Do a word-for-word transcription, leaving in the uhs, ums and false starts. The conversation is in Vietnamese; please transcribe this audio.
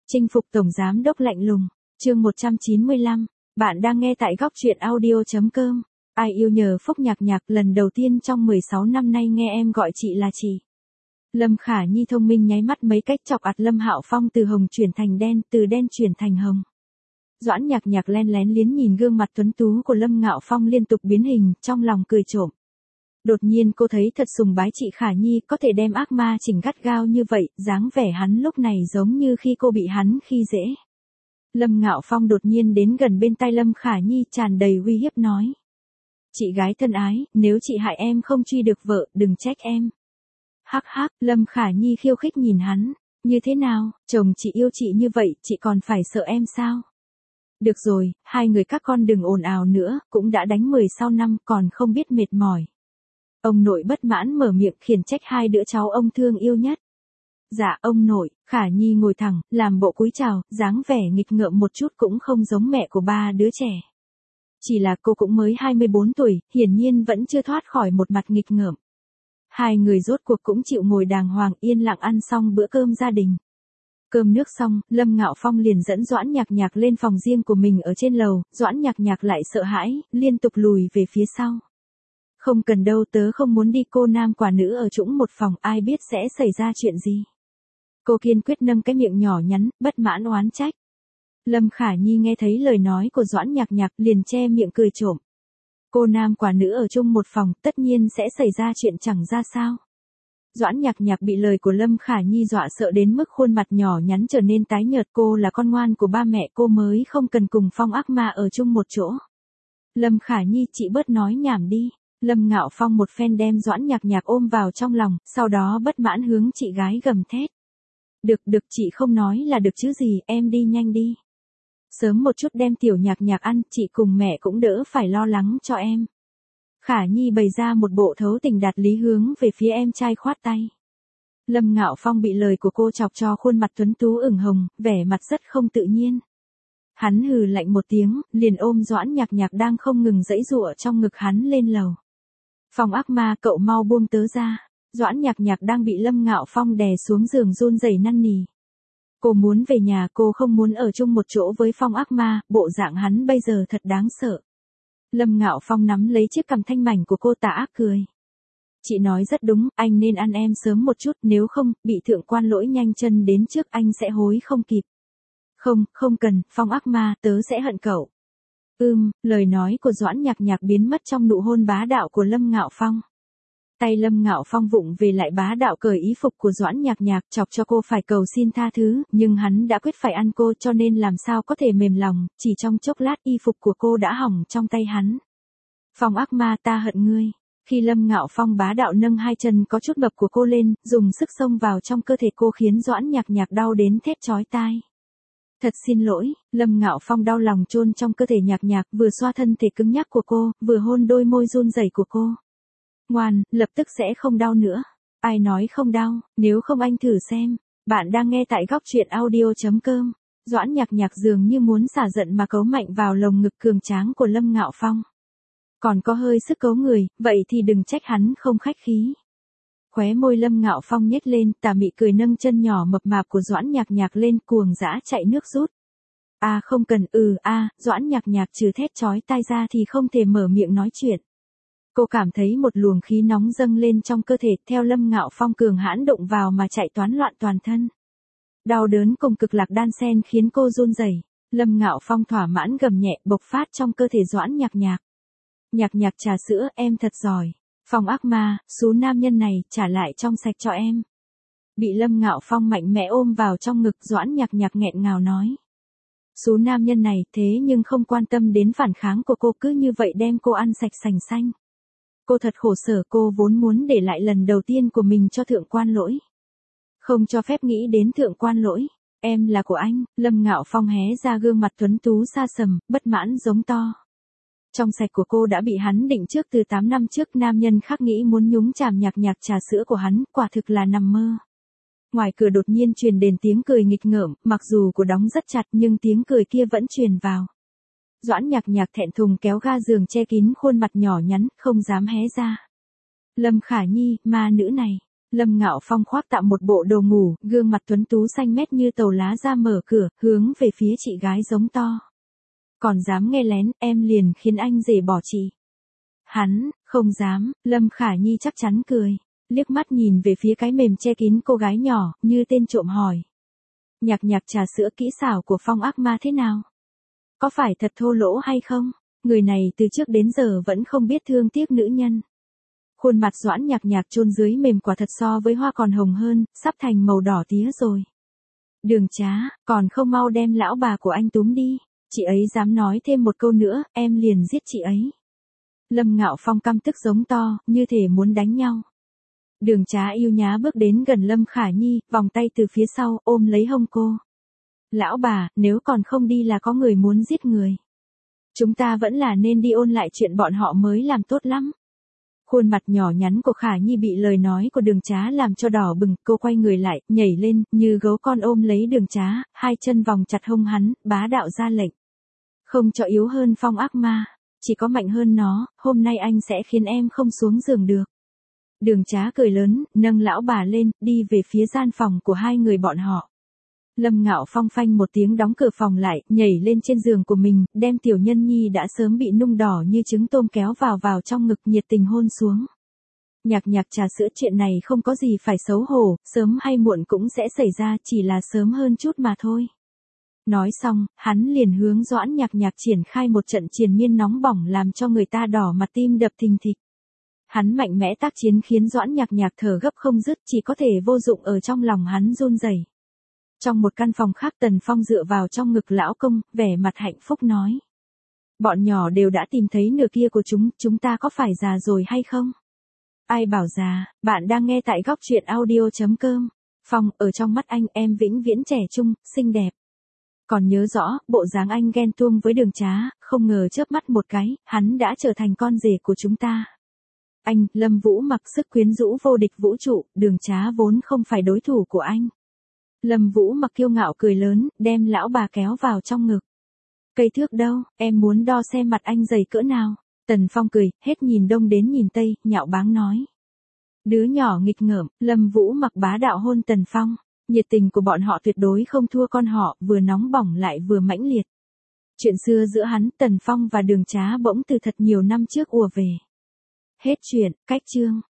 Chinh phục tổng giám đốc lạnh lùng, chương một trăm chín mươi lăm, bạn đang nghe tại góc truyện audio chấm com. Ai yêu nhờ Phúc Nhạc Nhạc lần đầu tiên trong mười sáu năm nay nghe em gọi chị là chị. Lâm Khả Nhi thông minh nháy mắt mấy cách chọc ạt Lâm Hạo Phong từ hồng chuyển thành đen, từ đen chuyển thành hồng. Doãn Nhạc Nhạc len lén liếc nhìn gương mặt tuấn tú của Lâm Ngạo Phong liên tục biến hình, trong lòng cười trộm. Đột nhiên cô thấy thật sùng bái chị Khả Nhi có thể đem ác ma chỉnh gắt gao như vậy, dáng vẻ hắn lúc này giống như khi cô bị hắn khi dễ. Lâm Ngạo Phong đột nhiên đến gần bên tai Lâm Khả Nhi tràn đầy uy hiếp nói. Chị gái thân ái, nếu chị hại em không truy được vợ, đừng trách em. Hắc hắc, Lâm Khả Nhi khiêu khích nhìn hắn, như thế nào, chồng chị yêu chị như vậy, chị còn phải sợ em sao? Được rồi, hai người các con đừng ồn ào nữa, cũng đã đánh mười sau năm còn không biết mệt mỏi. Ông nội bất mãn mở miệng khiển trách hai đứa cháu ông thương yêu nhất. Dạ ông nội, Khả Nhi ngồi thẳng, làm bộ cúi chào, dáng vẻ nghịch ngợm một chút cũng không giống mẹ của ba đứa trẻ. Chỉ là cô cũng mới hai mươi bốn tuổi, hiển nhiên vẫn chưa thoát khỏi một mặt nghịch ngợm. Hai người rốt cuộc cũng chịu ngồi đàng hoàng yên lặng ăn xong bữa cơm gia đình. Cơm nước xong, Lâm Ngạo Phong liền dẫn Doãn Nhạc Nhạc lên phòng riêng của mình ở trên lầu, Doãn Nhạc Nhạc lại sợ hãi, liên tục lùi về phía sau. Không cần đâu, tớ không muốn đi, cô nam quả nữ ở chung một phòng, ai biết sẽ xảy ra chuyện gì. Cô kiên quyết nâng cái miệng nhỏ nhắn, bất mãn oán trách. Lâm Khả Nhi nghe thấy lời nói của Doãn Nhạc Nhạc liền che miệng cười trộm. Cô nam quả nữ ở chung một phòng, tất nhiên sẽ xảy ra chuyện chẳng ra sao. Doãn Nhạc Nhạc bị lời của Lâm Khả Nhi dọa sợ đến mức khuôn mặt nhỏ nhắn trở nên tái nhợt, cô là con ngoan của ba mẹ, cô mới không cần cùng Phong ác ma ở chung một chỗ. Lâm Khả Nhi, chị bớt nói nhảm đi. Lâm Ngạo Phong một phen đem Doãn Nhạc Nhạc ôm vào trong lòng, sau đó bất mãn hướng chị gái gầm thét. Được được, chị không nói là được chứ gì, em đi nhanh đi. Sớm một chút đem tiểu Nhạc Nhạc ăn, chị cùng mẹ cũng đỡ phải lo lắng cho em. Khả Nhi bày ra một bộ thấu tình đạt lý hướng về phía em trai khoát tay. Lâm Ngạo Phong bị lời của cô chọc cho khuôn mặt tuấn tú ửng hồng, vẻ mặt rất không tự nhiên. Hắn hừ lạnh một tiếng, liền ôm Doãn Nhạc Nhạc đang không ngừng giãy giụa trong ngực hắn lên lầu. Phong ác ma, cậu mau buông tớ ra. Doãn Nhạc Nhạc đang bị Lâm Ngạo Phong đè xuống giường run rẩy năn nỉ. Cô muốn về nhà, cô không muốn ở chung một chỗ với Phong ác ma, bộ dạng hắn bây giờ thật đáng sợ. Lâm Ngạo Phong nắm lấy chiếc cằm thanh mảnh của cô tà ác cười. Chị nói rất đúng, anh nên ăn em sớm một chút, nếu không, bị thượng quan lỗi nhanh chân đến trước anh sẽ hối không kịp. Không, không cần, Phong ác ma, tớ sẽ hận cậu. Ưm, lời nói của Doãn Nhạc Nhạc biến mất trong nụ hôn bá đạo của Lâm Ngạo Phong. Tay Lâm Ngạo Phong vụng về lại bá đạo cởi y phục của Doãn Nhạc Nhạc, chọc cho cô phải cầu xin tha thứ, nhưng hắn đã quyết phải ăn cô cho nên làm sao có thể mềm lòng, chỉ trong chốc lát y phục của cô đã hỏng trong tay hắn. Phong ác ma, ta hận ngươi. Khi Lâm Ngạo Phong bá đạo nâng hai chân có chút mập của cô lên, dùng sức xông vào trong cơ thể cô khiến Doãn Nhạc Nhạc đau đến thét chói tai. Thật xin lỗi, Lâm Ngạo Phong đau lòng chôn trong cơ thể Nhạc Nhạc, vừa xoa thân thể cứng nhắc của cô, vừa hôn đôi môi run rẩy của cô. Ngoan, lập tức sẽ không đau nữa. Ai nói không đau, nếu không anh thử xem. Bạn đang nghe tại góc truyện audio chấm com. Doãn Nhạc Nhạc dường như muốn xả giận mà cấu mạnh vào lồng ngực cường tráng của Lâm Ngạo Phong. Còn có hơi sức cấu người, vậy thì đừng trách hắn không khách khí. Khóe môi Lâm Ngạo Phong nhếch lên, tà mị cười nâng chân nhỏ mập mạp của Doãn Nhạc Nhạc lên, cuồng dã chạy nước rút. À không cần, ừ a, à, Doãn Nhạc Nhạc trừ thét chói tai ra thì không thể mở miệng nói chuyện. Cô cảm thấy một luồng khí nóng dâng lên trong cơ thể, theo Lâm Ngạo Phong cường hãn đụng vào mà chạy toán loạn toàn thân. Đau đớn cùng cực lạc đan xen khiến cô run rẩy. Lâm Ngạo Phong thỏa mãn gầm nhẹ bộc phát trong cơ thể Doãn Nhạc Nhạc. Nhạc Nhạc trà sữa, em thật giỏi. Phong ác ma, số nam nhân này, trả lại trong sạch cho em. Bị Lâm Ngạo Phong mạnh mẽ ôm vào trong ngực, Doãn Nhạc Nhạc nghẹn ngào nói. Số nam nhân này thế nhưng không quan tâm đến phản kháng của cô, cứ như vậy đem cô ăn sạch sành xanh. Cô thật khổ sở, cô vốn muốn để lại lần đầu tiên của mình cho thượng quan lỗi. Không cho phép nghĩ đến thượng quan lỗi. Em là của anh. Lâm Ngạo Phong hé ra gương mặt tuấn tú xa sầm, bất mãn giống to. Trong sạch của cô đã bị hắn định trước từ tám năm trước, nam nhân khác nghĩ muốn nhúng chàm Nhạc Nhạc trà sữa của hắn, quả thực là nằm mơ. Ngoài cửa đột nhiên truyền đến tiếng cười nghịch ngợm, mặc dù cửa đóng rất chặt nhưng tiếng cười kia vẫn truyền vào. Doãn Nhạc Nhạc thẹn thùng kéo ga giường che kín khuôn mặt nhỏ nhắn, không dám hé ra. Lâm Khả Nhi, ma nữ này. Lâm Ngạo Phong khoác tạm một bộ đồ ngủ, gương mặt tuấn tú xanh mét như tàu lá ra mở cửa, hướng về phía chị gái giống to. Còn dám nghe lén, em liền khiến anh rể bỏ chị. Hắn, không dám, Lâm Khả Nhi chắc chắn cười, liếc mắt nhìn về phía cái mềm che kín cô gái nhỏ, như tên trộm hỏi. Nhạc nhạc trà sữa kỹ xảo của Phong ác ma thế nào? Có phải thật thô lỗ hay không? Người này từ trước đến giờ vẫn không biết thương tiếc nữ nhân. Khuôn mặt Doãn Nhạc Nhạc chôn dưới mềm quả thật so với hoa còn hồng hơn, sắp thành màu đỏ tía rồi. Đường Trá, còn không mau đem lão bà của anh túm đi, chị ấy dám nói thêm một câu nữa, em liền giết chị ấy. Lâm Ngạo Phong căm tức giống to, như thể muốn đánh nhau. Đường Trá yêu nhá bước đến gần Lâm Khả Nhi, vòng tay từ phía sau, ôm lấy hông cô. Lão bà, nếu còn không đi là có người muốn giết người. Chúng ta vẫn là nên đi ôn lại chuyện bọn họ mới làm tốt lắm. Khuôn mặt nhỏ nhắn của Khả Nhi bị lời nói của Đường Trá làm cho đỏ bừng, cô quay người lại, nhảy lên, như gấu con ôm lấy Đường Trá, hai chân vòng chặt hông hắn, bá đạo ra lệnh. Không cho yếu hơn Phong ác ma, chỉ có mạnh hơn nó, hôm nay anh sẽ khiến em không xuống giường được. Đường Trá cười lớn, nâng lão bà lên, đi về phía gian phòng của hai người bọn họ. Lâm Ngạo Phong phanh một tiếng đóng cửa phòng lại, nhảy lên trên giường của mình, đem Tiểu Nhân Nhi đã sớm bị nung đỏ như trứng tôm kéo vào vào trong ngực, nhiệt tình hôn xuống. Nhạc nhạc trà sữa, chuyện này không có gì phải xấu hổ, sớm hay muộn cũng sẽ xảy ra, chỉ là sớm hơn chút mà thôi. Nói xong, hắn liền hướng Doãn Nhạc Nhạc triển khai một trận triền miên nóng bỏng làm cho người ta đỏ mặt, tim đập thình thịch. Hắn mạnh mẽ tác chiến khiến Doãn Nhạc Nhạc thở gấp không dứt, chỉ có thể vô dụng ở trong lòng hắn run rẩy. Trong một căn phòng khác, Tần Phong dựa vào trong ngực lão công, vẻ mặt hạnh phúc nói. Bọn nhỏ đều đã tìm thấy nửa kia của chúng, chúng ta có phải già rồi hay không? Ai bảo già, bạn đang nghe tại góc truyện audio chấm com. Phong, ở trong mắt anh em vĩnh viễn trẻ trung, xinh đẹp. Còn nhớ rõ, bộ dáng anh ghen tuông với Đường Trá, không ngờ chớp mắt một cái, hắn đã trở thành con rể của chúng ta. Anh, Lâm Vũ mặc sức quyến rũ vô địch vũ trụ, Đường Trá vốn không phải đối thủ của anh. Lâm Vũ mặc kiêu ngạo cười lớn, đem lão bà kéo vào trong ngực. Cây thước đâu, em muốn đo xem mặt anh dày cỡ nào. Tần Phong cười, hết nhìn đông đến nhìn tây, nhạo báng nói. Đứa nhỏ nghịch ngợm, Lâm Vũ mặc bá đạo hôn Tần Phong. Nhiệt tình của bọn họ tuyệt đối không thua con họ, vừa nóng bỏng lại vừa mãnh liệt. Chuyện xưa giữa hắn, Tần Phong và Đường Trá bỗng từ thật nhiều năm trước ùa về. Hết chuyện, cách chương.